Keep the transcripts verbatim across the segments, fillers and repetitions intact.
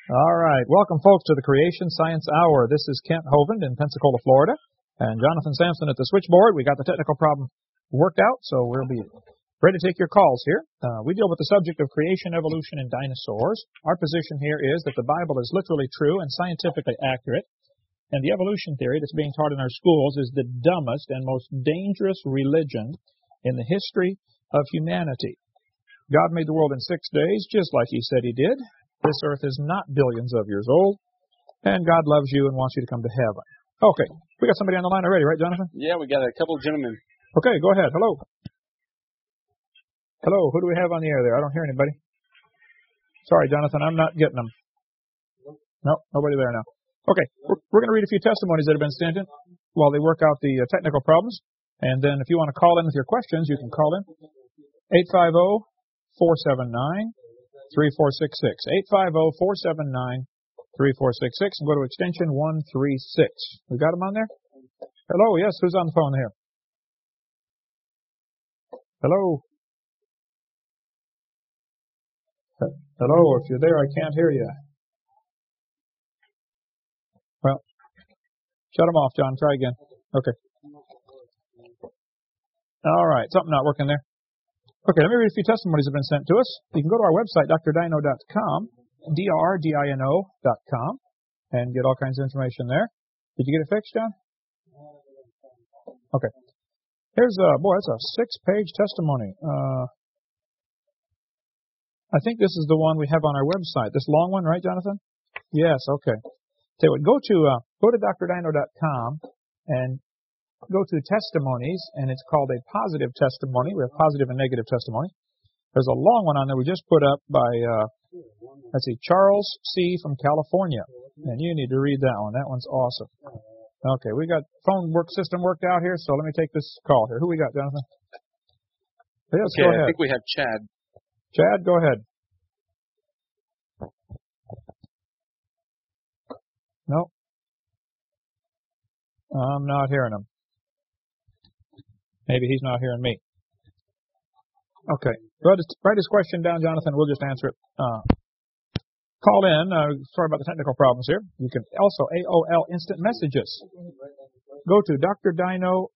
All right. Welcome, folks, to the Creation Science Hour. This is Kent Hovind in Pensacola, Florida, and Jonathan Sampson at the switchboard. We got the technical problem worked out, so we'll be ready to take your calls here. Uh, we deal with the subject of creation, evolution, and dinosaurs. Our position here is that the Bible is literally true and scientifically accurate, and the evolution theory that's being taught in our schools is the dumbest and most dangerous religion in the history of humanity. God made the world in six days, just like He said He did. This earth is not billions of years old, and God loves you and wants you to come to heaven. Okay, we got somebody on the line already, right, Jonathan? Yeah, we got a couple of gentlemen. Okay, go ahead. Hello. Hello, who do we have on the air there? I don't hear anybody. Sorry, Jonathan, I'm not getting them. No, nobody there now. Okay, we're, we're going to read a few testimonies that have been sent in while they work out the uh, technical problems. And then if you want to call in with your questions, you can call in. eight five zero, four seven nine, three four six six. eight five zero, four seven nine, three four six six. And go to extension one three six. We got them on there? Hello, yes, who's on the phone here? Hello? Hello, if you're there, I can't hear you. Well, shut them off, John. Try again. Okay. All right, something not working there. Okay, let me read a few testimonies that have been sent to us. You can go to our website, D R dino dot com, D R D I N O dot com, and get all kinds of information there. Did you get it fixed, John? Okay. Here's a, boy, that's a six-page testimony. Uh, I think this is the one we have on our website. This long one, right, Jonathan? Yes, okay. Tell you what, go to, uh, go to D R dino dot com and go to testimonies, and it's called a positive testimony. We have positive and negative testimony. There's a long one on there we just put up by, uh, let's see, Charles C. from California. And you need to read that one. That one's awesome. Okay, we got phone work system worked out here, so let me take this call here. Who we got, Jonathan? Yes, okay, go ahead. I think we have Chad. Chad, go ahead. No. I'm not hearing him. Maybe he's not hearing me. Okay. Write his, write his question down, Jonathan. We'll just answer it. Uh, call in. Uh, sorry about the technical problems here. You can also A O L instant messages. Go to D R Dino.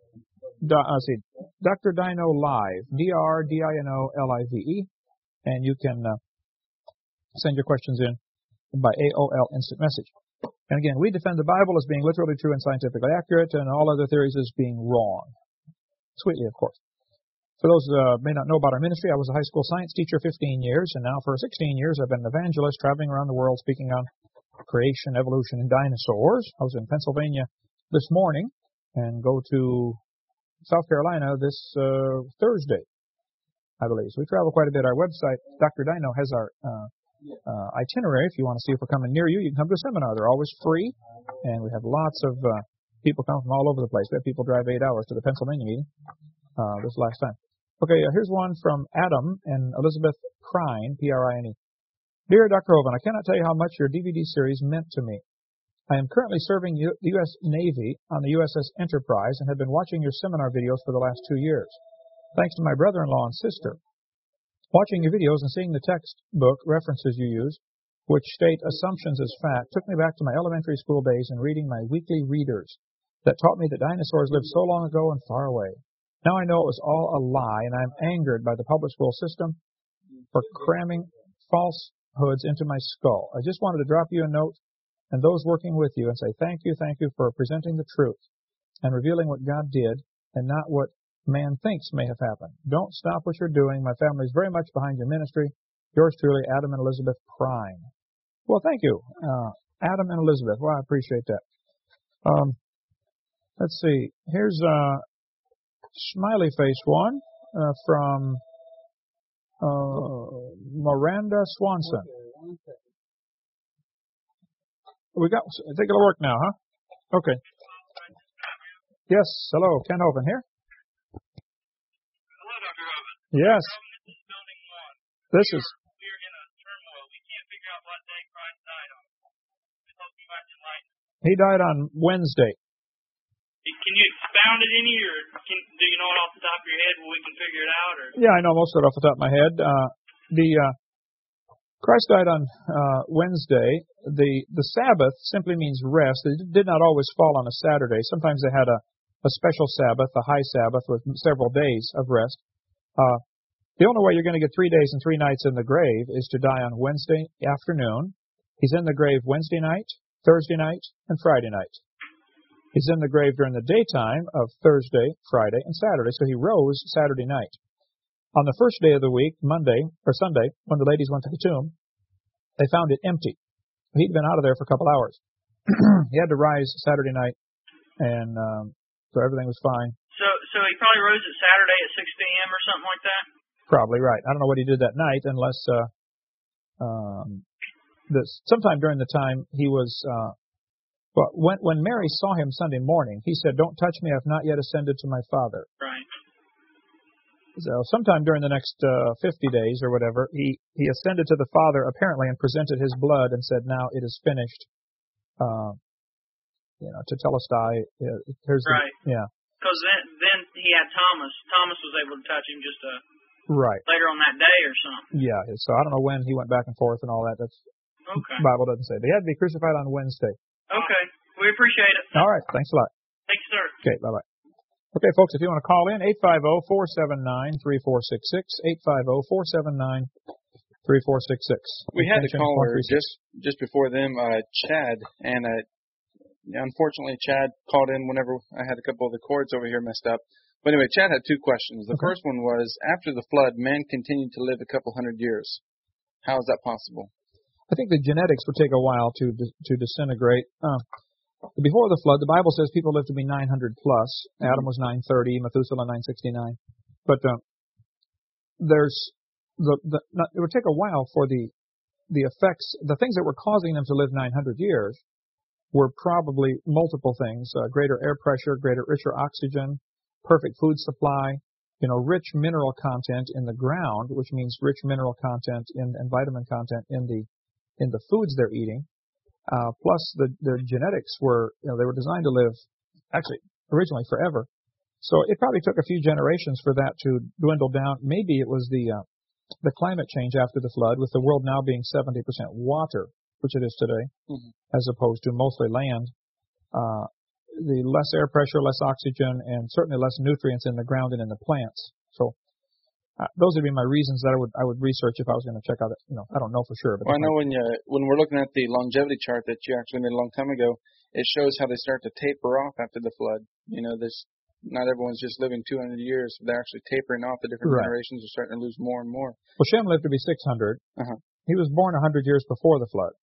Uh, see, D R Dino Live. D R D I N O L I V E. And you can uh, send your questions in by A O L instant message. And again, we defend the Bible as being literally true and scientifically accurate, and all other theories as being wrong. Sweetly, of course. For those who uh, may not know about our ministry, I was a high school science teacher fifteen years, and now for sixteen years I've been an evangelist traveling around the world speaking on creation, evolution, and dinosaurs. I was in Pennsylvania this morning and go to South Carolina this uh, Thursday, I believe. So we travel quite a bit. Our website, D R Dino, has our uh, uh, itinerary. If you want to see if we're coming near you, you can come to a seminar. They're always free, and we have lots of uh, people come from all over the place. We had people drive eight hours to the Pennsylvania meeting uh, this last time. Okay, uh, here's one from Adam and Elizabeth Prine, P R I N E. Dear Doctor Hovind, I cannot tell you how much your D V D series meant to me. I am currently serving the U S Navy on the U S S Enterprise and have been watching your seminar videos for the last two years. Thanks to my brother-in-law and sister. Watching your videos and seeing the textbook references you use, which state assumptions as fact, took me back to my elementary school days and reading my weekly readers that taught me that dinosaurs lived so long ago and far away. Now I know it was all a lie, and I'm angered by the public school system for cramming falsehoods into my skull. I just wanted to drop you a note and those working with you and say thank you, thank you for presenting the truth and revealing what God did and not what man thinks may have happened. Don't stop what you're doing. My family is very much behind your ministry. Yours truly, Adam and Elizabeth Prine. Well, thank you, uh, Adam and Elizabeth. Well, I appreciate that. Um, let's see. Here's a smiley face one uh, from uh, Miranda Swanson. We got. I think it'll work now, huh? Okay. Yes. Hello, Ken Hovind here. Hello, Doctor Hovind. Yes. This is building one. This we is. We are in a turmoil. We can't figure out what day Christ died on. I hope you might enlighten us. He died on Wednesday. Can you expound it any, or can, do you know it off the top of your head where we can figure it out? Or? Yeah, I know most of it off the top of my head. Uh, the uh, Christ died on uh, Wednesday. The the Sabbath simply means rest. It did not always fall on a Saturday. Sometimes they had a, a special Sabbath, a high Sabbath with several days of rest. Uh, the only way you're going to get three days and three nights in the grave is to die on Wednesday afternoon. He's in the grave Wednesday night, Thursday night, and Friday night. He's in the grave during the daytime of Thursday, Friday, and Saturday, so he rose Saturday night. On the first day of the week, Monday, or Sunday, when the ladies went to the tomb, they found it empty. He'd been out of there for a couple hours. He had to rise Saturday night, and um, so everything was fine. So, so he probably rose at Saturday at six p.m. or something like that? Probably right. I don't know what he did that night, unless uh, um, this, sometime during the time he was... Uh, well, when, when Mary saw him Sunday morning, he said, "Don't touch me, I have not yet ascended to my Father." Right. So sometime during the next uh, fifty days or whatever, he, he ascended to the Father apparently and presented his blood and said, "Now it is finished." Uh, you know, to Telestai. Uh, here's right. The, yeah. Because then, then he had Thomas. Thomas was able to touch him just uh, right. later on that day or something. Yeah. So I don't know when he went back and forth and all that. That's okay. The Bible doesn't say. But he had to be crucified on Wednesday. Okay. We appreciate it. All right. Thanks a lot. Thanks, sir. Okay. Bye-bye. Okay, folks, if you want to call in, eight five zero, four seven nine, three four six six, eight five zero, four seven nine, three four six six. We had a caller just just before them, uh, Chad, and uh, unfortunately Chad called in whenever I had a couple of the cords over here messed up. But anyway, Chad had two questions. The okay. first one was, after the flood, man continued to live a couple hundred years. How is that possible? I think the genetics would take a while to to disintegrate. Uh, Before the flood, the Bible says people lived to be nine hundred plus. Mm-hmm. Adam was nine thirty, Methuselah nine sixty-nine. But uh, there's the, the not, it would take a while for the the effects, the things that were causing them to live nine hundred years were probably multiple things: uh, greater air pressure, greater richer oxygen, perfect food supply, you know, rich mineral content in the ground, which means rich mineral content in and vitamin content in the in the foods they're eating. Uh, plus, the, their genetics were, you know, they were designed to live, actually, originally forever. So it probably took a few generations for that to dwindle down. Maybe it was the uh, the climate change after the flood, with the world now being seventy percent water, which it is today, mm-hmm. as opposed to mostly land. Uh, the less air pressure, less oxygen, and certainly less nutrients in the ground and in the plants. So Uh, those would be my reasons that I would I would research if I was going to check out. You know, I don't know for sure. But well, I know when you when we're looking at the longevity chart that you actually made a long time ago, it shows how they start to taper off after the flood. You know, there's not everyone's just living two hundred years; they're actually tapering off. The different right. generations are starting to lose more and more. Well, Shem lived to be six hundred. Uh-huh. He was born one hundred years before the flood,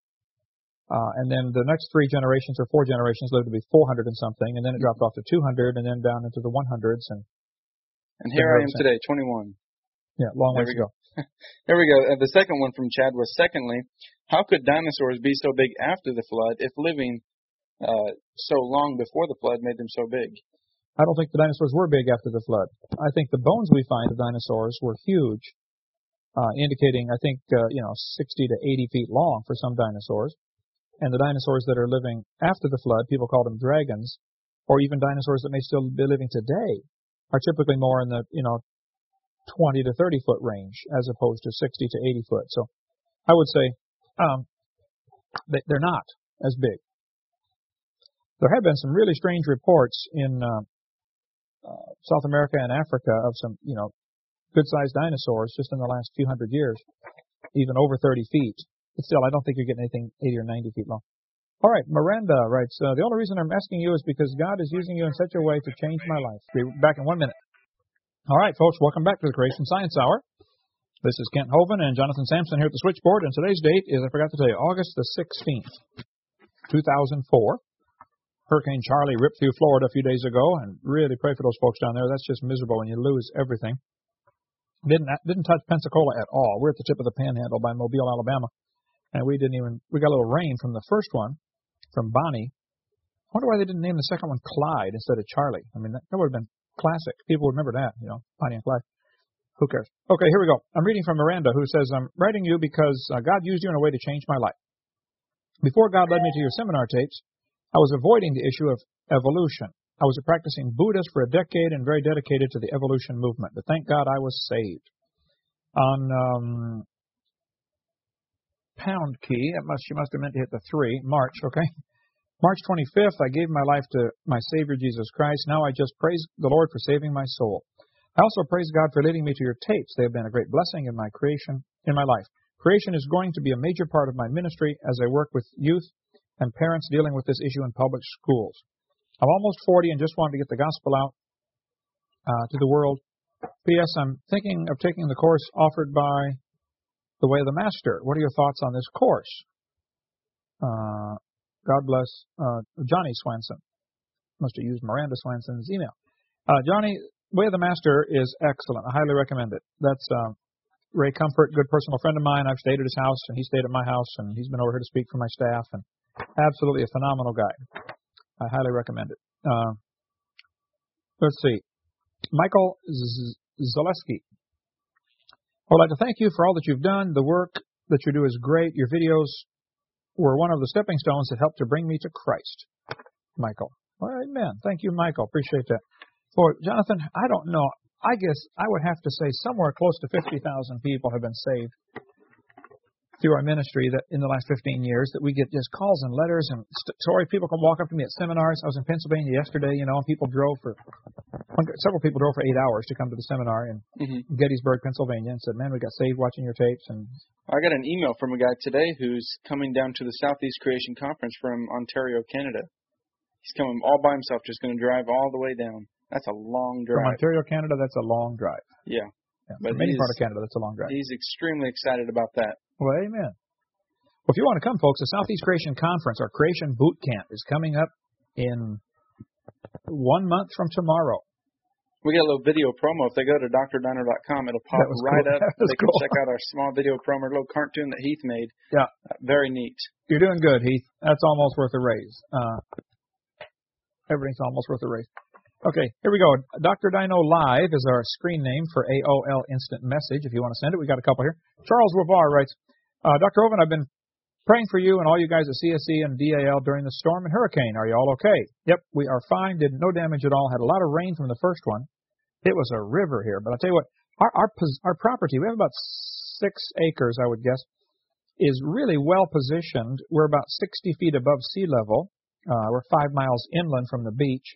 uh, and then the next three generations or four generations lived to be four hundred and something, and then it dropped off to two hundred, and then down into the one hundreds and. And here I am today, twenty-one. Yeah, long ways to go. Here we go. Uh, the second one from Chad was, secondly, how could dinosaurs be so big after the flood if living uh, so long before the flood made them so big? I don't think the dinosaurs were big after the flood. I think the bones we find of dinosaurs were huge, uh, indicating, I think, uh, you know, sixty to eighty feet long for some dinosaurs. And the dinosaurs that are living after the flood, people call them dragons, or even dinosaurs that may still be living today, are typically more in the, you know, twenty to thirty foot range as opposed to sixty to eighty foot. So I would say um, they, they're not as big. There have been some really strange reports in uh, uh, South America and Africa of some, you know, good-sized dinosaurs just in the last few hundred years, even over thirty feet. But still, I don't think you're getting anything eighty or ninety feet long. All right, Miranda writes, uh, the only reason I'm asking you is because God is using you in such a way to change my life. Be back in one minute. All right, folks, welcome back to the Creation Science Hour. This is Kent Hovind and Jonathan Sampson here at the switchboard, and today's date is, I forgot to tell you, August the sixteenth, two thousand four. Hurricane Charlie ripped through Florida a few days ago, and really pray for those folks down there. That's just miserable when you lose everything. Didn't didn't touch Pensacola at all. We're at the tip of the panhandle by Mobile, Alabama, and we didn't even, we got a little rain from the first one. From Bonnie. I wonder why they didn't name the second one Clyde instead of Charlie. I mean, that, that would have been classic. People would remember that, you know, Bonnie and Clyde. Who cares? Okay, here we go. I'm reading from Miranda, who says, I'm writing you because uh, God used you in a way to change my life. Before God led me to your seminar tapes, I was avoiding the issue of evolution. I was a practicing Buddhist for a decade and very dedicated to the evolution movement. But thank God I was saved. On um, pound key. That must, she must have meant to hit the three. March, okay? March twenty-fifth, I gave my life to my Savior Jesus Christ. Now I just praise the Lord for saving my soul. I also praise God for leading me to your tapes. They have been a great blessing in my creation, in my life. Creation is going to be a major part of my ministry as I work with youth and parents dealing with this issue in public schools. I'm almost forty and just wanted to get the gospel out uh, to the world. P S. I'm thinking of taking the course offered by The Way of the Master. What are your thoughts on this course? Uh, God bless uh, Johnny Swanson. Must have used Miranda Swanson's email. Uh, Johnny, Way of the Master is excellent. I highly recommend it. That's uh, Ray Comfort, good personal friend of mine. I've stayed at his house, and he stayed at my house, and he's been over here to speak for my staff, and absolutely a phenomenal guy. I highly recommend it. Uh, let's see. Michael Z- Zaleski. I would like to thank you for all that you've done. The work that you do is great. Your videos were one of the stepping stones that helped to bring me to Christ. Michael. Well, amen. Thank you, Michael. Appreciate that. For Jonathan, I don't know. I guess I would have to say somewhere close to fifty thousand people have been saved through our ministry that in the last fifteen years, that we get just calls and letters and st- sorry, people come walk up to me at seminars. I was in Pennsylvania yesterday, you know, and people drove for, several people drove for eight hours to come to the seminar in mm-hmm. Gettysburg, Pennsylvania, and said, man, we got saved watching your tapes. And I got an email from a guy today who's coming down to the Southeast Creation Conference from Ontario, Canada. He's coming all by himself, just going to drive all the way down. That's a long drive. From Ontario, Canada, that's a long drive. Yeah. yeah but from any part of Canada, that's a long drive. He's extremely excited about that. Well, amen. Well, if you want to come, folks, the Southeast Creation Conference, our Creation Boot Camp, is coming up in one month from tomorrow. We got a little video promo. If they go to D R diner dot com, it'll pop right cool. up. They can cool. check out our small video promo, a little cartoon that Heath made. Yeah. Uh, very neat. You're doing good, Heath. That's almost worth a raise. Uh, everything's almost worth a raise. Okay, here we go. Doctor Dino Live is our screen name for A O L Instant Message. If you want to send it, we got a couple here. Charles Wavar writes, uh, Doctor Oven, I've been praying for you and all you guys at C S E and D A L during the storm and hurricane. Are you all okay? Yep, we are fine. Did no damage at all. Had a lot of rain from the first one. It was a river here. But I'll tell you what, our, our, our property, we have about six acres, I would guess, is really well positioned. We're about sixty feet above sea level. Uh, we're five miles inland from the beach.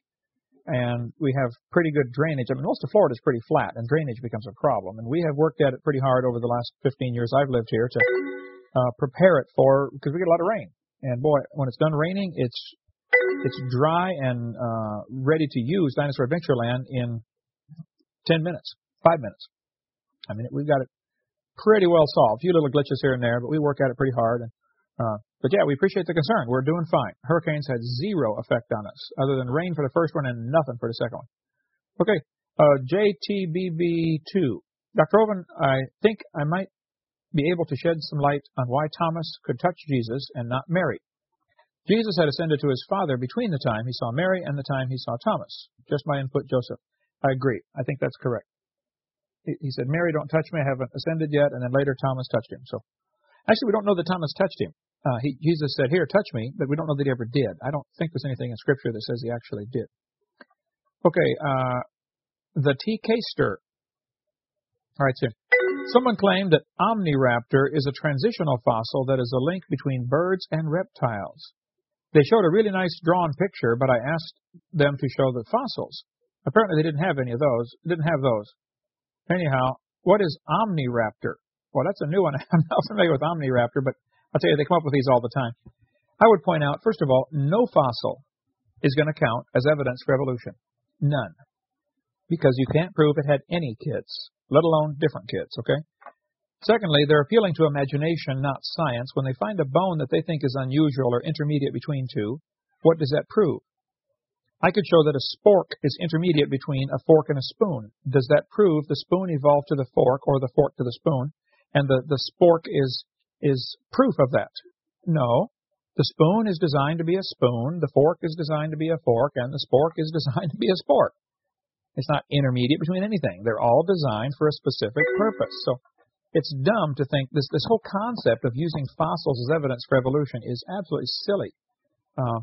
And we have pretty good drainage. I mean, most of Florida is pretty flat, and drainage becomes a problem. And we have worked at it pretty hard over the last fifteen years I've lived here to uh, prepare it for, because we get a lot of rain. And boy, when it's done raining, it's it's dry and uh, ready to use Dinosaur Adventureland in ten minutes, five minutes. I mean, we've got it pretty well solved. A few little glitches here and there, but we work at it pretty hard. And uh, But yeah, we appreciate the concern. We're doing fine. Hurricanes had zero effect on us, other than rain for the first one and nothing for the second one. Okay, uh, J T B B two. Doctor Oven, I think I might be able to shed some light on why Thomas could touch Jesus and not Mary. Jesus had ascended to his Father between the time he saw Mary and the time he saw Thomas. Just my input, Joseph. I agree. I think that's correct. He, he said, Mary, don't touch me. I haven't ascended yet. And then later Thomas touched him. So actually, we don't know that Thomas touched him. Uh, he, Jesus said, here, touch me, but we don't know that he ever did. I don't think there's anything in Scripture that says he actually did. Okay, uh, the T. Caster. All right, so someone claimed that Omniraptor is a transitional fossil that is a link between birds and reptiles. They showed a really nice drawn picture, but I asked them to show the fossils. Apparently they didn't have any of those. Didn't have those. Anyhow, what is Omniraptor? Well, that's a new one. I'm not familiar with Omniraptor, but I'll tell you, they come up with these all the time. I would point out, first of all, no fossil is going to count as evidence for evolution. None. Because you can't prove it had any kids, let alone different kids, okay? Secondly, they're appealing to imagination, not science. When they find a bone that they think is unusual or intermediate between two, what does that prove? I could show that a spork is intermediate between a fork and a spoon. Does that prove the spoon evolved to the fork or the fork to the spoon, and the, the spork is is proof of that? No. The spoon is designed to be a spoon, the fork is designed to be a fork, and the spork is designed to be a spork. It's not intermediate between anything. They're all designed for a specific purpose. So it's dumb to think this this whole concept of using fossils as evidence for evolution is absolutely silly. Uh,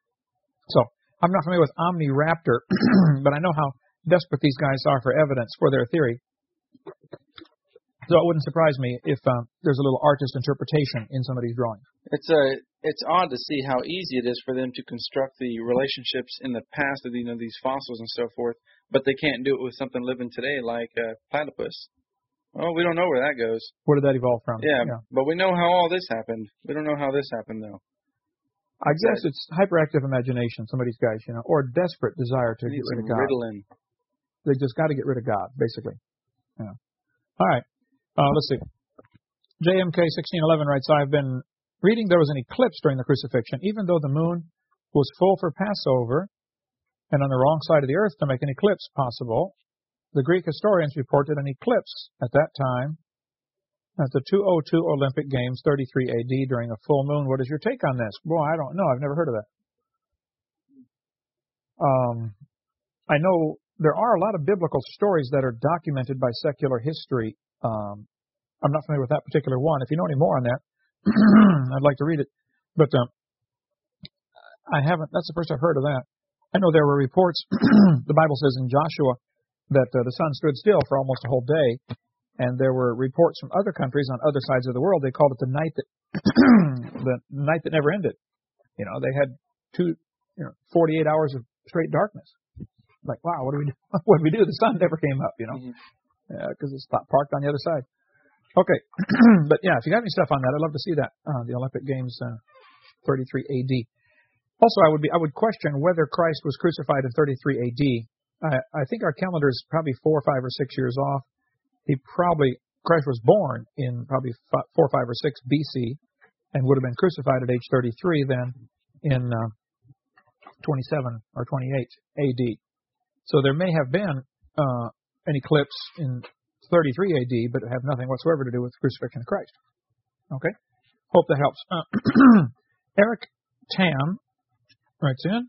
so I'm not familiar with Omniraptor, but I know how desperate these guys are for evidence for their theory. So it wouldn't surprise me if um, there's a little artist interpretation in some of these drawings. It's a it's odd to see how easy it is for them to construct the relationships in the past of you know these fossils and so forth, but they can't do it with something living today like uh, platypus. Well, we don't know where that goes. Where did that evolve from? Yeah, yeah, but we know how all this happened. We don't know how this happened though. I guess it's hyperactive imagination. Some of these guys, you know, or desperate desire to get rid of God. Ritalin. They just got to get rid of God, basically. Yeah. All right. Uh, let's see. J M K sixteen eleven writes, I've been reading there was an eclipse during the crucifixion, even though the moon was full for Passover and on the wrong side of the earth to make an eclipse possible. The Greek historians reported an eclipse at that time at the two oh two Olympic Games, thirty-three A D, during a full moon. What is your take on this? Boy, I don't know. I've never heard of that. Um, I know there are a lot of biblical stories that are documented by secular history. Um, I'm not familiar with that particular one. If you know any more on that, I'd like to read it. But um, I haven't. That's the first I've heard of that. I know there were reports. The Bible says in Joshua that uh, the sun stood still for almost a whole day, and there were reports from other countries on other sides of the world. They called it the night that the night that never ended. You know, they had two, you know, forty-eight hours of straight darkness. Like, wow, what do we do? What do we do? The sun never came up, you know, because mm-hmm. yeah, it's parked on the other side. Okay, but yeah, if you got any stuff on that, I'd love to see that. Uh, the Olympic Games, uh, thirty-three A D. Also, I would be I would question whether Christ was crucified in thirty-three A D. I, I think our calendar is probably four, five, or six years off. He probably Christ was born in probably five, four, five, or six B C, and would have been crucified at age thirty-three then in uh, twenty-seven or twenty-eight A D. So there may have been uh, an eclipse in thirty-three A D, but it had nothing whatsoever to do with the crucifixion of Christ. Okay? Hope that helps. Uh, Eric Tam writes in,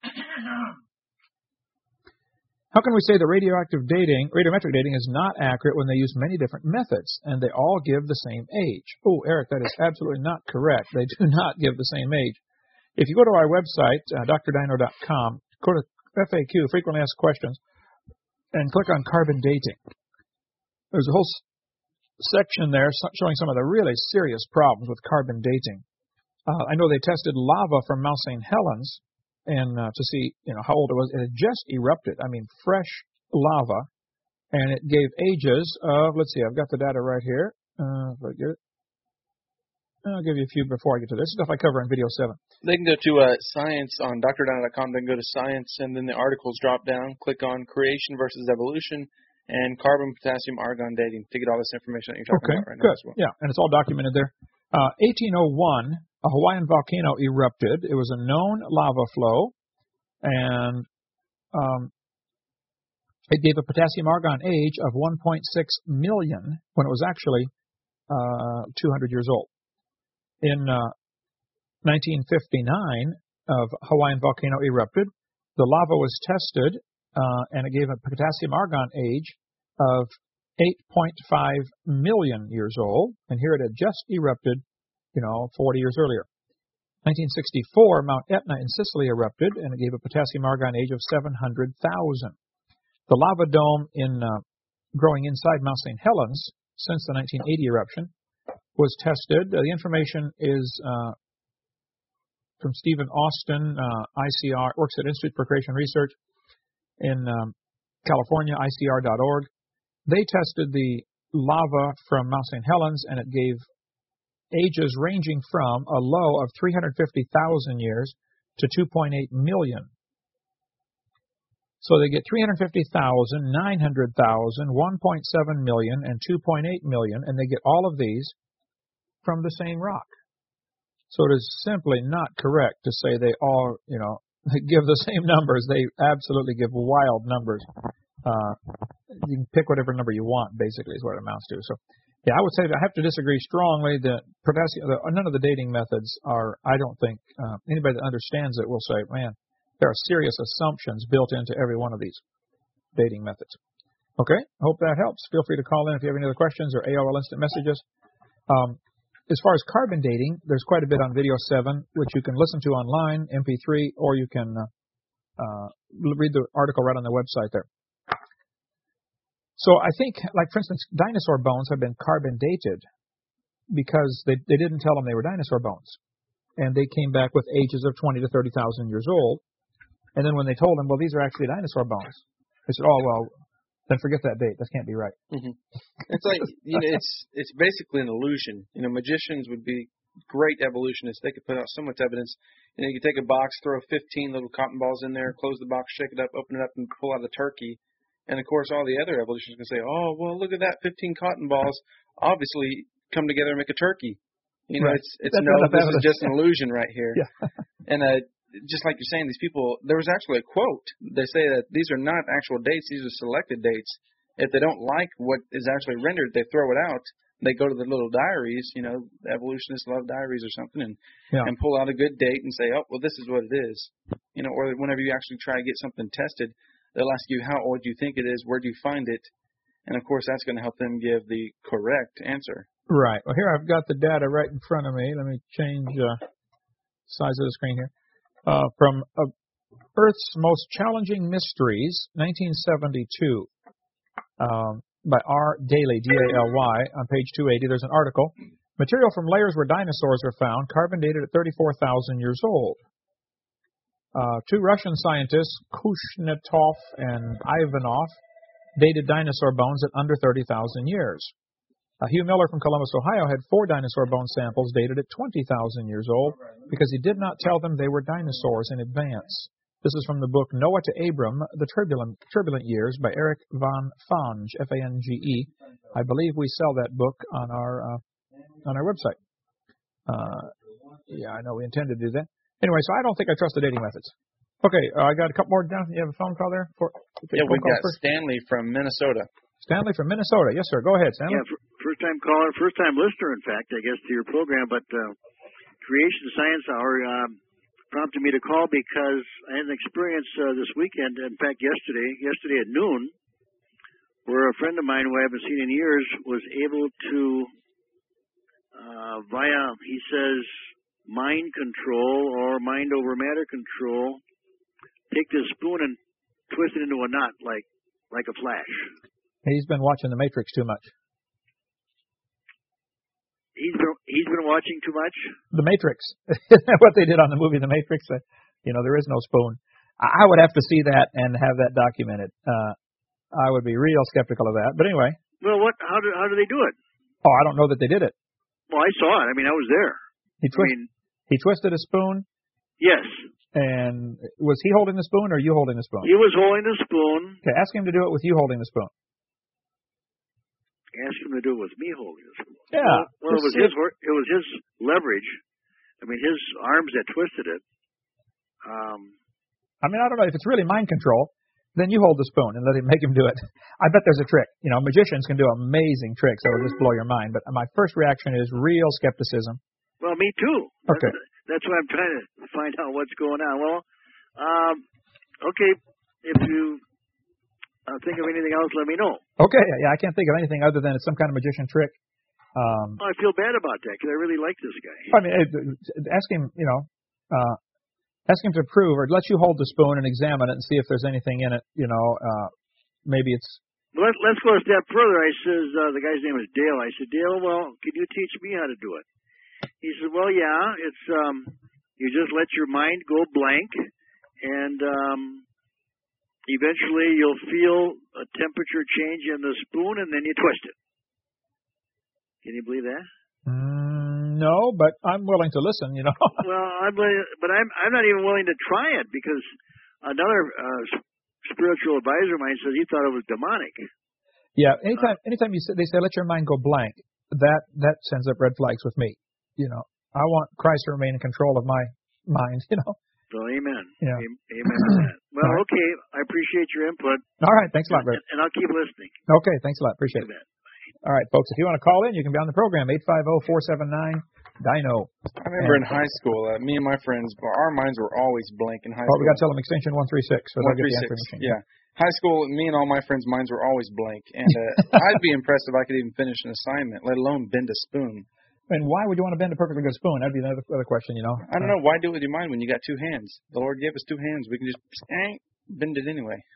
how can we say that radioactive dating, radiometric dating is not accurate when they use many different methods and they all give the same age? Oh, Eric, that is absolutely not correct. They do not give the same age. If you go to our website, uh, D R dino dot com, go to F A Q, Frequently Asked Questions, and click on carbon dating. There's a whole s- section there showing some of the really serious problems with carbon dating. Uh, I know they tested lava from Mount Saint Helens and uh, to see, you know, how old it was. It had just erupted. I mean, fresh lava, and it gave ages of. Let's see, I've got the data right here. Uh, if I get it. I'll give you a few before I get to this stuff I cover in video seven. They can go to uh, science on D R dino dot com. They can go to science, and then the articles drop down. Click on creation versus evolution and carbon, potassium, argon dating to get all this information that you're talking okay, about right good. now as well. Yeah, and it's all documented there. Uh, eighteen oh one, a Hawaiian volcano erupted. It was a known lava flow, and um, it gave a potassium argon age of one point six million when it was actually uh, two hundred years old. In uh, nineteen fifty-nine, a Hawaiian volcano erupted. The lava was tested, uh, and it gave a potassium argon age of eight point five million years old. And here it had just erupted, you know, forty years earlier. nineteen sixty-four, Mount Etna in Sicily erupted, and it gave a potassium argon age of seven hundred thousand. The lava dome in uh, growing inside Mount Saint Helens since the nineteen eighty eruption was tested. Uh, the information is uh, from Stephen Austin, uh, I C R, works at Institute for Creation Research in um, California, I C R dot org. They tested the lava from Mount Saint Helens, and it gave ages ranging from a low of three hundred fifty thousand years to two point eight million. So they get three hundred fifty thousand, nine hundred thousand, one point seven million, and two point eight million, and they get all of these from the same rock. So it is simply not correct to say they all, you know, give the same numbers. They absolutely give wild numbers. Uh, you can pick whatever number you want, basically, is what it amounts to. So, yeah, I would say that I have to disagree strongly that potassium, the, none of the dating methods are, I don't think, uh, anybody that understands it will say, man, there are serious assumptions built into every one of these dating methods. Okay, I hope that helps. Feel free to call in if you have any other questions or A O L Instant Messages. Um, as far as carbon dating, there's quite a bit on Video seven, which you can listen to online, M P three, or you can uh, uh, read the article right on the website there. So I think, like for instance, dinosaur bones have been carbon dated because they they didn't tell them they were dinosaur bones, and they came back with ages of twenty to thirty thousand years old. And then when they told them, well, these are actually dinosaur bones, they said, oh well, then forget that date. That can't be right. Mm-hmm. It's like you know, it's it's basically an illusion. You know, magicians would be great evolutionists. They could put out so much evidence. You know, you could take a box, throw fifteen little cotton balls in there, close the box, shake it up, open it up, and pull out a turkey. And of course, all the other evolutionists can say, "Oh, well, look at that, fifteen cotton balls. Obviously, come together and make a turkey." You know, right. it's it's That's no, this evidence. is just an illusion right here. Yeah. And uh, just like you're saying, these people, there was actually a quote. They say that these are not actual dates; these are selected dates. If they don't like what is actually rendered, they throw it out. They go to the little diaries, you know, evolutionists love diaries or something, and yeah. and pull out a good date and say, oh, well, this is what it is. You know, or whenever you actually try to get something tested, they'll ask you, how old do you think it is? Where do you find it? And, of course, that's going to help them give the correct answer. Right. Well, here I've got the data right in front of me. Let me change uh, size of the screen here. Uh, from uh, Earth's Most Challenging Mysteries, nineteen seventy-two. Um, by R. Daly, D A L Y, on page two eighty, there's an article. Material from layers where dinosaurs were found, carbon dated at thirty-four thousand years old. Uh, two Russian scientists, Kushnetov and Ivanov, dated dinosaur bones at under thirty thousand years. Uh, Hugh Miller from Columbus, Ohio, had four dinosaur bone samples dated at twenty thousand years old because he did not tell them they were dinosaurs in advance. This is from the book Noah to Abram, The Turbulent, Turbulent Years by Eric von Fange, F A N G E. I believe we sell that book on our uh, on our website. Uh, yeah, I know we intend to do that. Anyway, so I don't think I trust the dating methods. Okay, uh, I got a couple more down. You have a phone call there? For, yeah, we've got first. Stanley from Minnesota. Stanley from Minnesota. Yes, sir. Go ahead, Stanley. Yeah, first-time caller, first-time listener, in fact, I guess, to your program. But uh, Creation Science Hour um, prompted me to call because I had an experience uh, this weekend, in fact, yesterday, yesterday at noon, where a friend of mine who I haven't seen in years was able to, uh, via, he says, mind control or mind over matter control, take this spoon and twist it into a knot like like a flash. He's been watching The Matrix too much. He's been, he's been watching too much? The Matrix. What they did on the movie The Matrix. Uh, you know, there is no spoon. I would have to see that and have that documented. Uh, I would be real skeptical of that. But anyway. Well, what? How do, how do they do it? Oh, I don't know that they did it. Well, I saw it. I mean, I was there. He, twist, I mean, he twisted a spoon? Yes. And was he holding the spoon or you holding the spoon? He was holding the spoon. Okay, ask him to do it with you holding the spoon. Ask him to do it with me holding the spoon. Yeah. Well, well it was his work. It was his leverage. I mean, his arms that twisted it. Um, I mean, I don't know if it's really mind control. Then you hold the spoon and let him make him do it. I bet there's a trick. You know, magicians can do amazing tricks that will just blow your mind. But my first reaction is real skepticism. Well, me too. Okay. That's, that's why I'm trying to find out what's going on. Well, um, okay, if you uh, think of anything else, let me know. Okay. Yeah, I can't think of anything other than it's some kind of magician trick. Um, well, I feel bad about that because I really like this guy. I mean, ask him, you know, uh, ask him to prove or let you hold the spoon and examine it and see if there's anything in it. You know, uh, maybe it's. Well, let, let's go a step further. I says uh, the guy's name is Dale. I said, Dale, well, can you teach me how to do it? He said, well, yeah, it's um, you just let your mind go blank, and um, eventually you'll feel a temperature change in the spoon, and then you twist it. Can you believe that? Mm, no, but I'm willing to listen. You know. Well, I'm, but I'm I'm not even willing to try it because another uh, spiritual advisor of mine says he thought it was demonic. Yeah. Anytime, anytime you say, they say let your mind go blank, that that sends up red flags with me. You know, I want Christ to remain in control of my mind, you know. Well, amen. Yeah. Amen to that. Well, right. Okay, I appreciate your input. All right, thanks a lot, Rick. And, and I'll keep listening. Okay, thanks a lot. Appreciate it. All right, folks, if you want to call in, you can be on the program, eight five zero, four seven nine, D I N O. I remember and, in high school, uh, me and my friends, our minds were always blank in high well, school. Well, we got to tell them extension one three six. So one three six, yeah. High school, me and all my friends' minds were always blank. And uh, I'd be impressed if I could even finish an assignment, let alone bend a spoon. And why would you want to bend a perfectly good spoon? That'd be another other question, you know. I don't know. Why do it with your mind when you got two hands? The Lord gave us two hands. We can just eh, bend it anyway.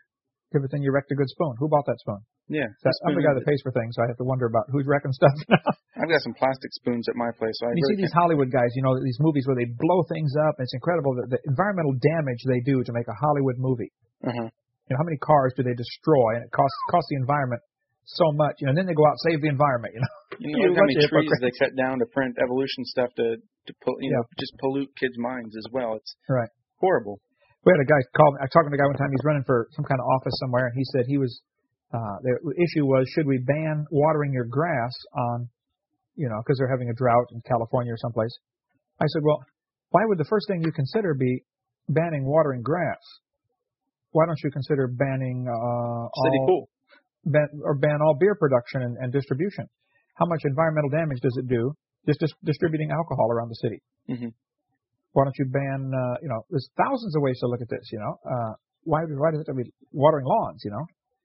If it's in you wrecked a good spoon, who bought that spoon? Yeah. That, I'm the guy that pays for things, so I have to wonder about who's wrecking stuff. I've got some plastic spoons at my place. So I you really see these Hollywood guys, you know, these movies where they blow things up, and it's incredible the, the environmental damage they do to make a Hollywood movie. Uh-huh. You know, how many cars do they destroy, and it costs costs the environment so much, you know, and then they go out and save the environment, you know. You know, look how many trees they cut down to print evolution stuff to, to you know, yeah. just pollute kids' minds as well. It's right. horrible. We had a guy call me. I talked to a guy one time. He's running for some kind of office somewhere, and he said he was. Uh, the issue was, should we ban watering your grass on, you know, because they're having a drought in California or someplace. I said, well, why would the first thing you consider be banning watering grass? Why don't you consider banning uh, City all, pool. ban, or ban all beer production and, and distribution? How much environmental damage does it do just dis- distributing alcohol around the city? Mm-hmm. Why don't you ban, uh, you know, there's thousands of ways to look at this, you know. Uh, why, why does it have to be watering lawns, you know?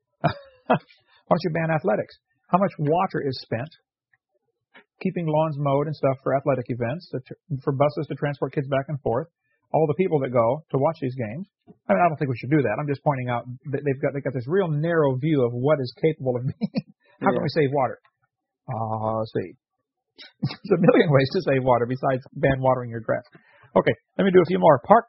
Why don't you ban athletics? How much water is spent keeping lawns mowed and stuff for athletic events, to tr- for buses to transport kids back and forth, all the people that go to watch these games? I mean, I don't think we should do that. I'm just pointing out that they've got, they've got this real narrow view of what is capable of being. How yeah. can we save water? Uh, let's see. There's a million ways to save water besides ban watering your grass. Okay, let me do a few more. Park,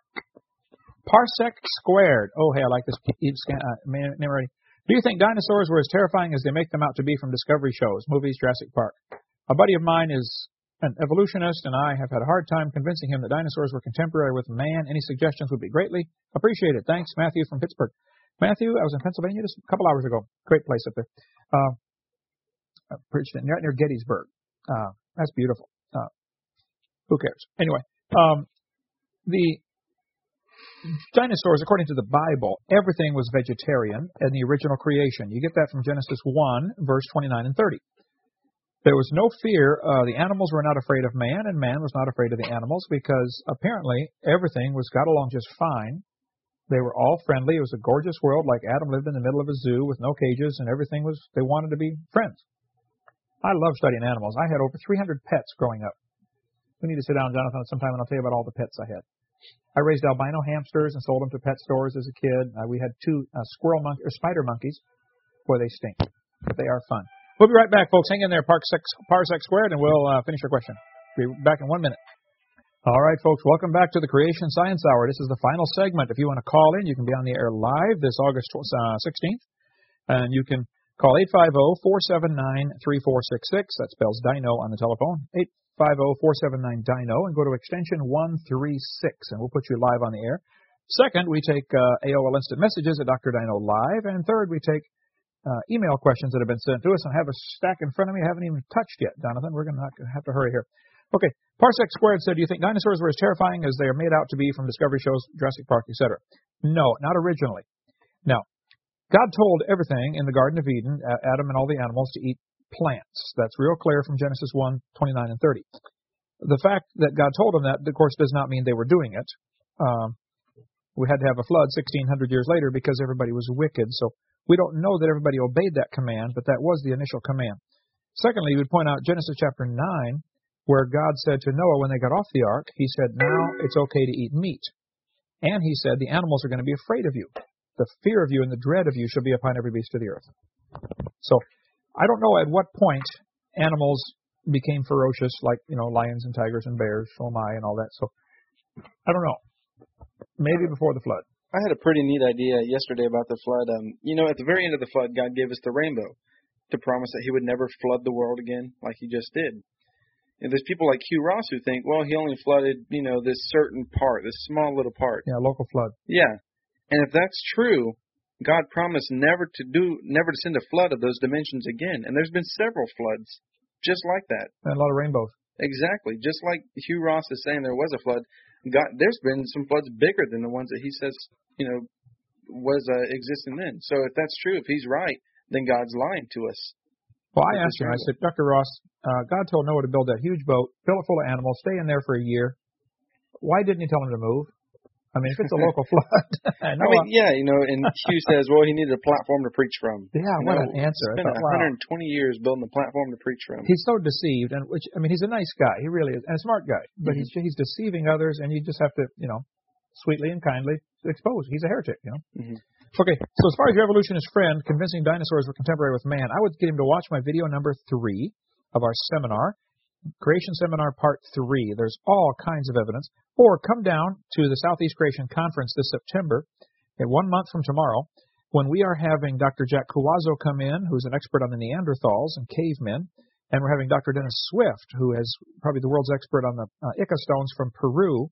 Parsec Squared. Oh, hey, I like this uh, name already. Do you think dinosaurs were as terrifying as they make them out to be from Discovery shows, movies, Jurassic Park? A buddy of mine is an evolutionist, and I have had a hard time convincing him that dinosaurs were contemporary with man. Any suggestions would be greatly appreciated. Thanks, Matthew from Pittsburgh. Matthew, I was in Pennsylvania just a couple hours ago. Great place up there. Uh, I preached it right near Gettysburg. Uh, that's beautiful. Uh, who cares? Anyway, um, the dinosaurs, according to the Bible, everything was vegetarian in the original creation. You get that from Genesis one, verse twenty-nine and thirty. There was no fear. Uh, the animals were not afraid of man, and man was not afraid of the animals, because apparently everything was got along just fine. They were all friendly. It was a gorgeous world, like Adam lived in the middle of a zoo with no cages, and everything was, they wanted to be friends. I love studying animals. I had over three hundred pets growing up. We need to sit down, Jonathan, sometime, and I'll tell you about all the pets I had. I raised albino hamsters and sold them to pet stores as a kid. Uh, we had two uh, squirrel mon- or spider monkeys. Boy, they stink, but they are fun. We'll be right back, folks. Hang in there, Parsec, Parsec Squared, and we'll uh, finish your question. Be back in one minute. All right, folks, welcome back to the Creation Science Hour. This is the final segment. If you want to call in, you can be on the air live this August uh, sixteenth, and you can call eight five zero, four seven nine, three four six six. That spells Dino on the telephone. eight five zero, four seven nine, Dino, and go to extension one three six, and we'll put you live on the air. Second, we take uh, A O L Instant Messages at Doctor Dino Live, and third, we take uh, email questions that have been sent to us. I have a stack in front of me I haven't even touched yet, Jonathan. We're going to have to hurry here. Okay, Parsec Squared said, do you think dinosaurs were as terrifying as they are made out to be from Discovery shows, Jurassic Park, et cetera? No, not originally. Now, God told everything in the Garden of Eden, Adam and all the animals, to eat plants. That's real clear from Genesis one, twenty-nine and thirty. The fact that God told them that, of course, does not mean they were doing it. Um, we had to have a flood sixteen hundred years later because everybody was wicked. So we don't know that everybody obeyed that command, but that was the initial command. Secondly, we would point out Genesis chapter nine, where God said to Noah when they got off the ark, he said, now it's okay to eat meat. And he said, the animals are going to be afraid of you. The fear of you and the dread of you shall be upon every beast of the earth. So I don't know at what point animals became ferocious, like, you know, lions and tigers and bears, oh my, and all that. So I don't know. Maybe before the flood. I had a pretty neat idea yesterday about the flood. Um, you know, at the very end of the flood, God gave us the rainbow to promise that he would never flood the world again like he just did. And there's people like Hugh Ross who think, well, he only flooded, you know, this certain part, this small little part. Yeah, local flood. Yeah. And if that's true, God promised never to do, never to send a flood of those dimensions again. And there's been several floods just like that. And a lot of rainbows. Exactly. Just like Hugh Ross is saying there was a flood, God, there's been some floods bigger than the ones that he says, you know, was uh, existing then. So if that's true, if he's right, then God's lying to us. Well, I asked him, I said, Doctor Ross, uh, God told Noah to build that huge boat, fill it full of animals, stay in there for a year. Why didn't he tell him to move? I mean, if it's a local flood. I mean, yeah, you know, and Hugh says, well, he needed a platform to preach from. Yeah, you what know, an answer. Spent I thought, one hundred twenty wow. years building a platform to preach from. He's so deceived, and which I mean, he's a nice guy. He really is, and a smart guy. But mm-hmm. he's he's deceiving others, and you just have to, you know, sweetly and kindly expose. He's a heretic, you know. Mm-hmm. Okay, so as far as your evolutionist friend convincing dinosaurs were contemporary with man, I would get him to watch my video number three of our seminar, Creation Seminar Part three. There's all kinds of evidence. Or come down to the Southeast Creation Conference this September, in one month from tomorrow, when we are having Doctor Jack Cuazzo come in, who's an expert on the Neanderthals and cavemen, and we're having Doctor Dennis Swift, who is probably the world's expert on the uh, Ica stones from Peru,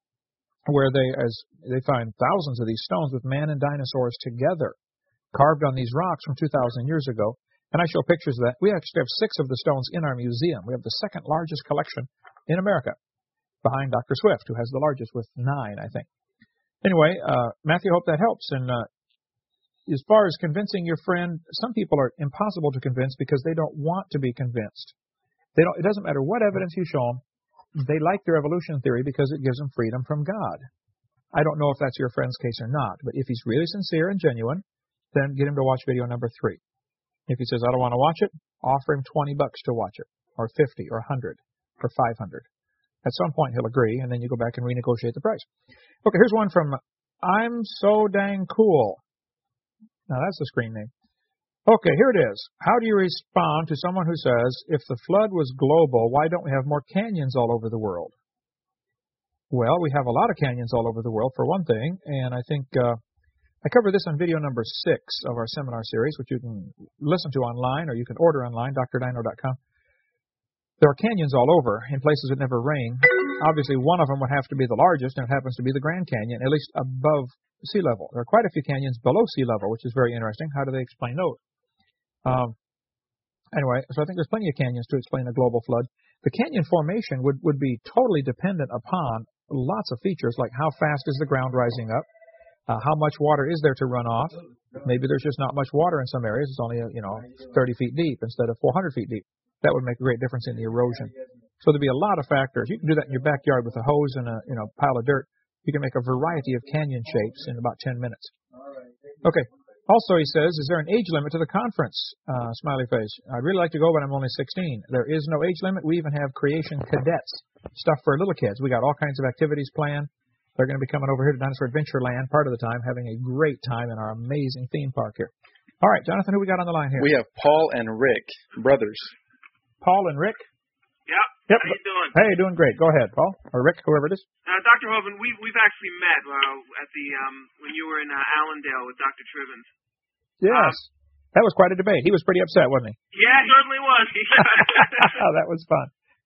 where they as they find thousands of these stones with man and dinosaurs together, carved on these rocks from two thousand years ago. And I show pictures of that. We actually have six of the stones in our museum. We have the second largest collection in America, behind Doctor Swift, who has the largest with nine, I think. Anyway, uh, Matthew, I hope that helps. And uh, as far as convincing your friend, some people are impossible to convince because they don't want to be convinced. They don't. It doesn't matter what evidence you show them. They like their evolution theory because it gives them freedom from God. I don't know if that's your friend's case or not, but if he's really sincere and genuine, then get him to watch video number three. If he says, I don't want to watch it, offer him twenty bucks to watch it, or fifty, or one hundred, or five hundred. At some point he'll agree, and then you go back and renegotiate the price. Okay, here's one from I'm So Dang Cool. Now that's the screen name. Okay, here it is. How do you respond to someone who says, if the flood was global, why don't we have more canyons all over the world? Well, we have a lot of canyons all over the world, for one thing, and I think uh, I cover this on video number six of our seminar series, which you can listen to online or you can order online, D R Dino dot com. There are canyons all over in places that never rain. Obviously, one of them would have to be the largest, and it happens to be the Grand Canyon, at least above sea level. There are quite a few canyons below sea level, which is very interesting. How do they explain those? Um, anyway, so I think there's plenty of canyons to explain a global flood. The canyon formation would, would be totally dependent upon lots of features, like how fast is the ground rising up, uh, how much water is there to run off. Maybe there's just not much water in some areas. It's only, you know, thirty feet deep instead of four hundred feet deep. That would make a great difference in the erosion. So there'd be a lot of factors. You can do that in your backyard with a hose and a you know pile of dirt. You can make a variety of canyon shapes in about ten minutes. Okay. Also, he says, is there an age limit to the conference? Uh, smiley face. I'd really like to go, but I'm only sixteen. There is no age limit. We even have creation cadets, stuff for little kids. We got all kinds of activities planned. They're going to be coming over here to Dinosaur Adventure Land part of the time, having a great time in our amazing theme park here. All right, Jonathan, who we got on the line here? We have Paul and Rick, brothers. Paul and Rick? Yeah. Yep. How you doing? Hey, doing great. Go ahead, Paul. Or Rick, whoever it is. Uh, Doctor Hovind, we, we've actually met uh, at the um, when you were in uh, Allendale with Doctor Trivens. Yes. Um, that was quite a debate. He was pretty upset, wasn't he? Yeah, it certainly was. That was fun.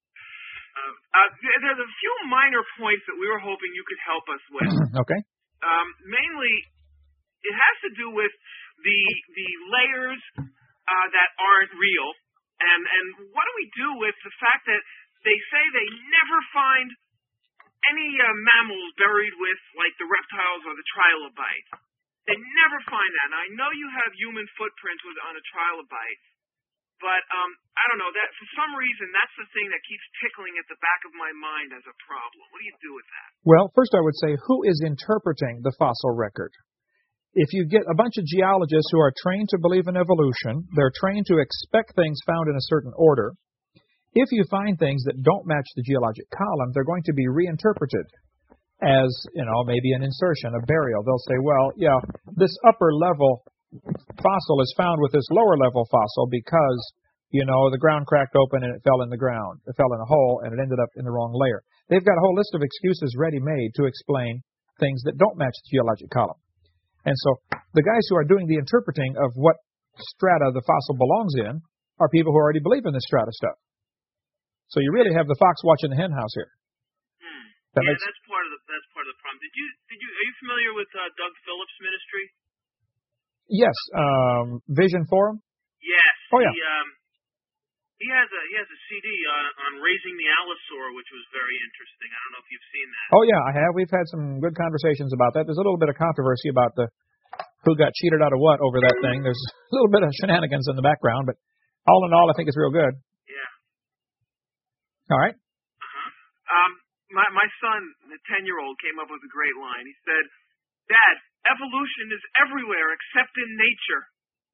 Uh, uh, there's a few minor points that we were hoping you could help us with. Okay. Um, mainly, it has to do with the the layers uh, that aren't real, and and what do we do with the fact that they say they never find any uh, mammals buried with like the reptiles or the trilobites. They never find that. And I know you have human footprints with, on a trilobite, but um, I don't know that for some reason that's the thing that keeps tickling at the back of my mind as a problem. What do you do with that? Well, first I would say, who is interpreting the fossil record? If you get a bunch of geologists who are trained to believe in evolution, they're trained to expect things found in a certain order. If you find things that don't match the geologic column, they're going to be reinterpreted as, you know, maybe an insertion, a burial. They'll say, well, yeah, this upper level fossil is found with this lower level fossil because, you know, the ground cracked open and it fell in the ground. It fell in a hole and it ended up in the wrong layer. They've got a whole list of excuses ready-made to explain things that don't match the geologic column. And so the guys who are doing the interpreting of what strata the fossil belongs in are people who already believe in this strata stuff. So you really have the fox watching the hen house here. Hmm. That yeah, makes... that's part of the that's part of the problem. Did you did you are you familiar with uh, Doug Phillips' ministry? Yes, um, Vision Forum. Yes. Oh yeah. He, um, he has a he has a C D on, on raising the allosaur, which was very interesting. I don't know if you've seen that. Oh yeah, I have. We've had some good conversations about that. There's a little bit of controversy about the who got cheated out of what over that thing. There's a little bit of shenanigans in the background, but all in all, I think it's real good. Yeah. All right. Uh-huh. Um, my my son, the ten-year-old, came up with a great line. He said, "Dad, evolution is everywhere except in nature."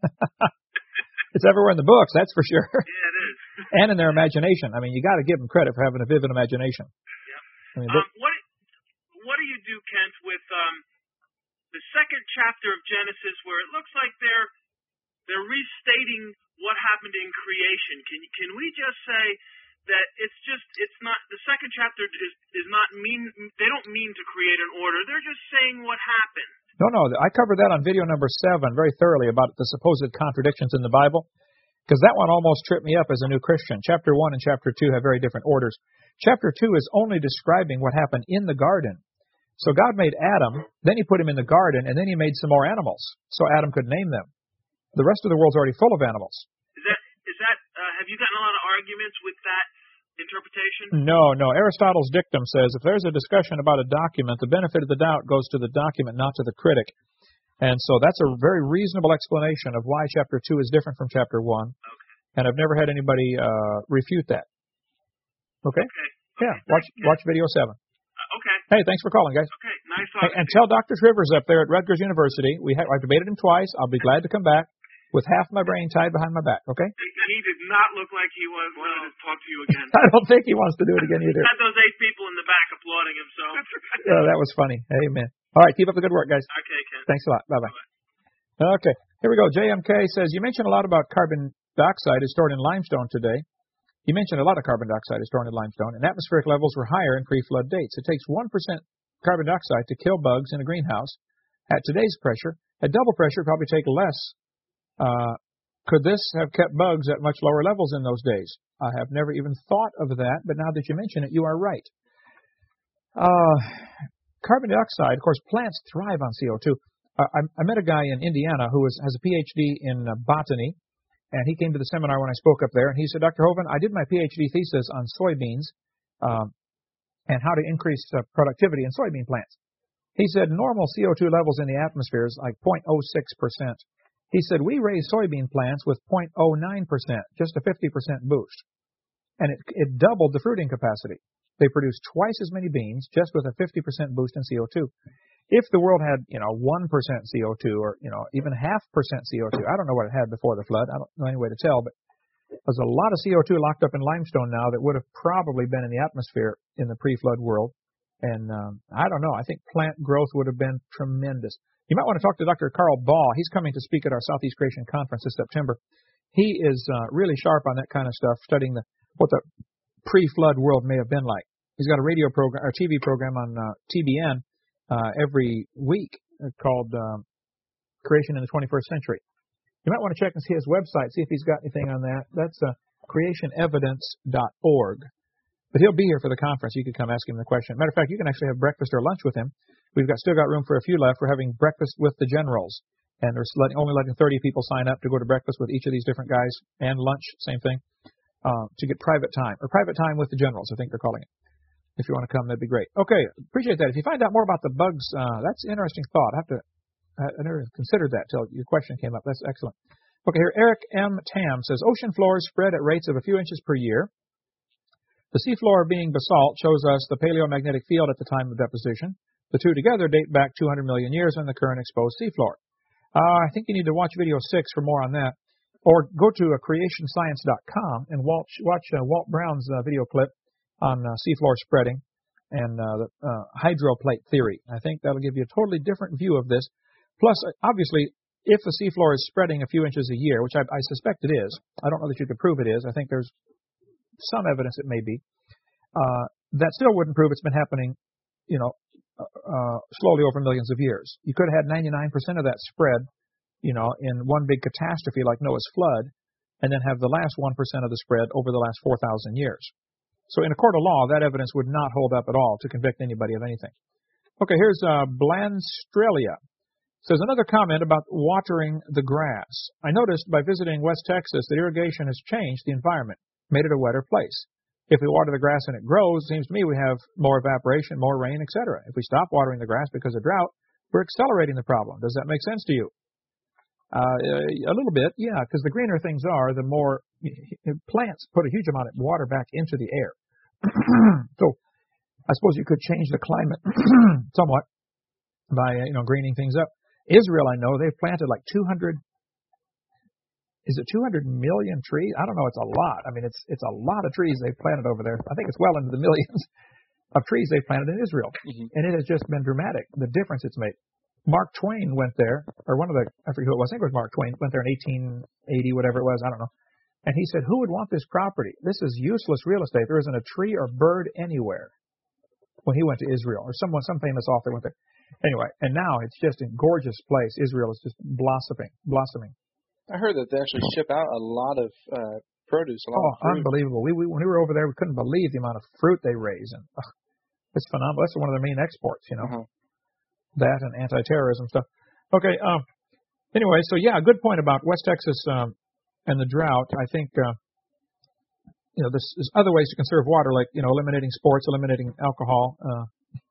It's everywhere in the books, that's for sure. Yeah, it is. And in their imagination. I mean, you got to give them credit for having a vivid imagination. Yeah. I mean, um, what what do you do, Kent, with um the second chapter of Genesis, where it looks like they're they're restating what happened in creation. Can can we just say that it's just it's not the second chapter is is not mean they don't mean to create an order. They're just saying what happened. No, no, I covered that on video number seven very thoroughly about the supposed contradictions in the Bible, because that one almost tripped me up as a new Christian. Chapter one and chapter two have very different orders. Chapter two is only describing what happened in the garden. So God made Adam, then he put him in the garden, and then he made some more animals so Adam could name them. The rest of the world's already full of animals. Is that is that uh, have you gotten a lot of arguments with that interpretation? No, no. Aristotle's dictum says if there's a discussion about a document, the benefit of the doubt goes to the document, not to the critic. And so that's a very reasonable explanation of why chapter two is different from chapter one. Okay. And I've never had anybody uh, refute that. Okay? Okay. okay. Yeah, watch okay. watch video seven. Uh, okay. Hey, thanks for calling, guys. Okay, nice Hey, talking and to tell Doctor Trivers up there at Rutgers University, we ha- I've debated him twice. I'll be glad to come back with half my brain tied behind my back, okay? He did not look like he was wanted to talk to you again. I don't think he wants to do it again either. He had those eight people in the back applauding him, so. Yeah, that was funny. Amen. All right, keep up the good work, guys. Okay, Ken. Thanks a lot. Bye-bye. Okay, here we go. J M K says, you mentioned a lot about carbon dioxide is stored in limestone today. You mentioned a lot of carbon dioxide is stored in limestone, and atmospheric levels were higher in pre-flood dates. It takes one percent carbon dioxide to kill bugs in a greenhouse. At today's pressure, at double pressure, it probably take less. Uh, could this have kept bugs at much lower levels in those days? I have never even thought of that, but now that you mention it, you are right. Uh, carbon dioxide, of course, plants thrive on C O two. Uh, I, I met a guy in Indiana who was, has a P H D in uh, botany, and he came to the seminar when I spoke up there, and he said, Doctor Hovind, I did my P H D thesis on soybeans um, and how to increase uh, productivity in soybean plants. He said normal C O two levels in the atmosphere is like zero point zero six percent. He said we raise soybean plants with zero point zero nine percent, just a fifty percent boost. And it, it doubled the fruiting capacity. They produce twice as many beans just with a fifty percent boost in C O two. If the world had, you know, one percent C O two or, you know, even half percent C O two, I don't know what it had before the flood. I don't know any way to tell, but there's a lot of C O two locked up in limestone now that would have probably been in the atmosphere in the pre-flood world. And um, I don't know. I think plant growth would have been tremendous. You might want to talk to Doctor Carl Baugh. He's coming to speak at our Southeast Creation Conference this September. He is uh, really sharp on that kind of stuff, studying the what the pre-flood world may have been like. He's got a radio program, or T V program on uh, T B N uh, every week called um, Creation in the twenty-first Century. You might want to check and see his website, see if he's got anything on that. That's uh, creation evidence dot org. But he'll be here for the conference. You could come ask him the question. Matter of fact, you can actually have breakfast or lunch with him. We've got still got room for a few left. We're having breakfast with the generals. And there's letting, only letting thirty people sign up to go to breakfast with each of these different guys, and lunch, same thing, uh, to get private time. Or private time with the generals, I think they're calling it. If you want to come, that'd be great. Okay, appreciate that. If you find out more about the bugs, uh, that's an interesting thought. I have to, I never considered that till your question came up. That's excellent. Okay, here, Eric M. Tam says, ocean floors spread at rates of a few inches per year. The seafloor being basalt shows us the paleomagnetic field at the time of deposition. The two together date back two hundred million years on the current exposed seafloor. Uh, I think you need to watch video six for more on that. Or go to uh, creation science dot com and watch, watch uh, Walt Brown's uh, video clip on uh, seafloor spreading and uh, the uh, hydroplate theory. I think that'll give you a totally different view of this. Plus, obviously, if the seafloor is spreading a few inches a year, which I, I suspect it is, I don't know that you could prove it is. I think there's some evidence it may be. Uh, that still wouldn't prove it's been happening, you know, uh, slowly over millions of years. You could have had ninety-nine percent of that spread, you know, in one big catastrophe like Noah's flood, and then have the last one percent of the spread over the last four thousand years. So in a court of law, that evidence would not hold up at all to convict anybody of anything. Okay, here's uh, Blanstralia. Says another comment about watering the grass. I noticed by visiting West Texas that irrigation has changed the environment, made it a wetter place. If we water the grass and it grows, it seems to me we have more evaporation, more rain, et cetera. If we stop watering the grass because of drought, we're accelerating the problem. Does that make sense to you? Uh, a little bit, yeah, because the greener things are, the more plants put a huge amount of water back into the air. So I suppose you could change the climate somewhat by, you know, greening things up. Israel, I know, they've planted like two hundred, is it two hundred million trees? I don't know, it's a lot. I mean, it's it's a lot of trees they've planted over there. I think it's well into the millions of trees they've planted in Israel. Mm-hmm. And it has just been dramatic, the difference it's made. Mark Twain went there, or one of the, I forget who it was, I think it was Mark Twain, went there in eighteen eighty, whatever it was, I don't know. And he said, who would want this property? This is useless real estate. There isn't a tree or bird anywhere. When he went to Israel, or someone, some famous author went there. Anyway, and now it's just a gorgeous place. Israel is just blossoming, blossoming. I heard that they actually ship out a lot of uh, produce. A lot oh, of fruit. Unbelievable. We, we, when we were over there, we couldn't believe the amount of fruit they raise. And uh, it's phenomenal. That's one of their main exports, you know. Uh-huh. That and anti-terrorism stuff. Okay, um, anyway, so yeah, good point about West Texas um, and the drought. I think, uh, you know, there's, there's other ways to conserve water, like, you know, eliminating sports, eliminating alcohol. Uh,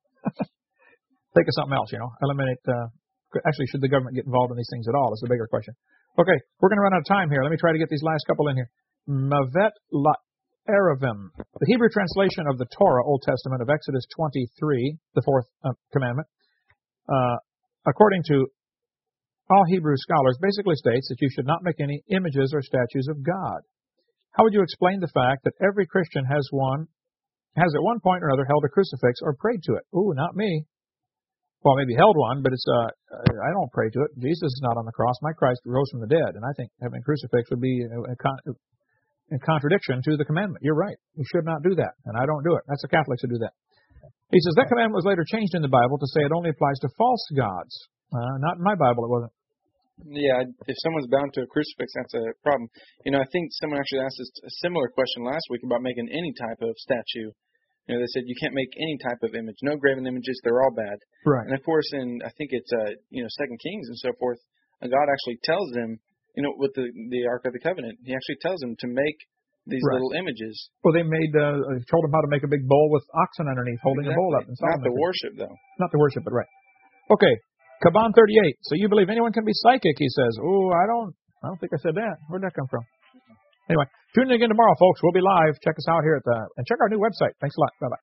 think of something else, you know. Eliminate, uh, actually, should the government get involved in these things at all is the bigger question. Okay, we're going to run out of time here. Let me try to get these last couple in here. Mavet La'eravim, the Hebrew translation of the Torah, Old Testament, of Exodus twenty-three, the fourth uh, commandment, uh, according to all Hebrew scholars, basically states that you should not make any images or statues of God. How would you explain the fact that every Christian has one, has at one point or other held a crucifix or prayed to it? Ooh, not me. Well, maybe held one, but it's uh, I don't pray to it. Jesus is not on the cross. My Christ rose from the dead, and I think having a crucifix would be a, con- a contradiction to the commandment. You're right. You should not do that, and I don't do it. That's the Catholics who do that. He says that commandment was later changed in the Bible to say it only applies to false gods. Uh, not in my Bible, it wasn't. Yeah, if someone's bound to a crucifix, that's a problem. You know, I think someone actually asked us a similar question last week about making any type of statue. You know, they said you can't make any type of image. No graven images, they're all bad. Right. And of course, in I think it's uh, you know Second Kings and so forth, God actually tells them, you know, with the the Ark of the Covenant, He actually tells them to make these right. little images. Well, they made uh, told them how to make a big bowl with oxen underneath, holding exactly. a bowl up. And Not the worship, though. Not the worship, but right. Okay, Kaban thirty-eight. So you believe anyone can be psychic? He says. Oh, I don't. I don't think I said that. Where'd that come from? Anyway, tune in again tomorrow, folks. We'll be live. Check us out here at the and check our new website. Thanks a lot. Bye bye.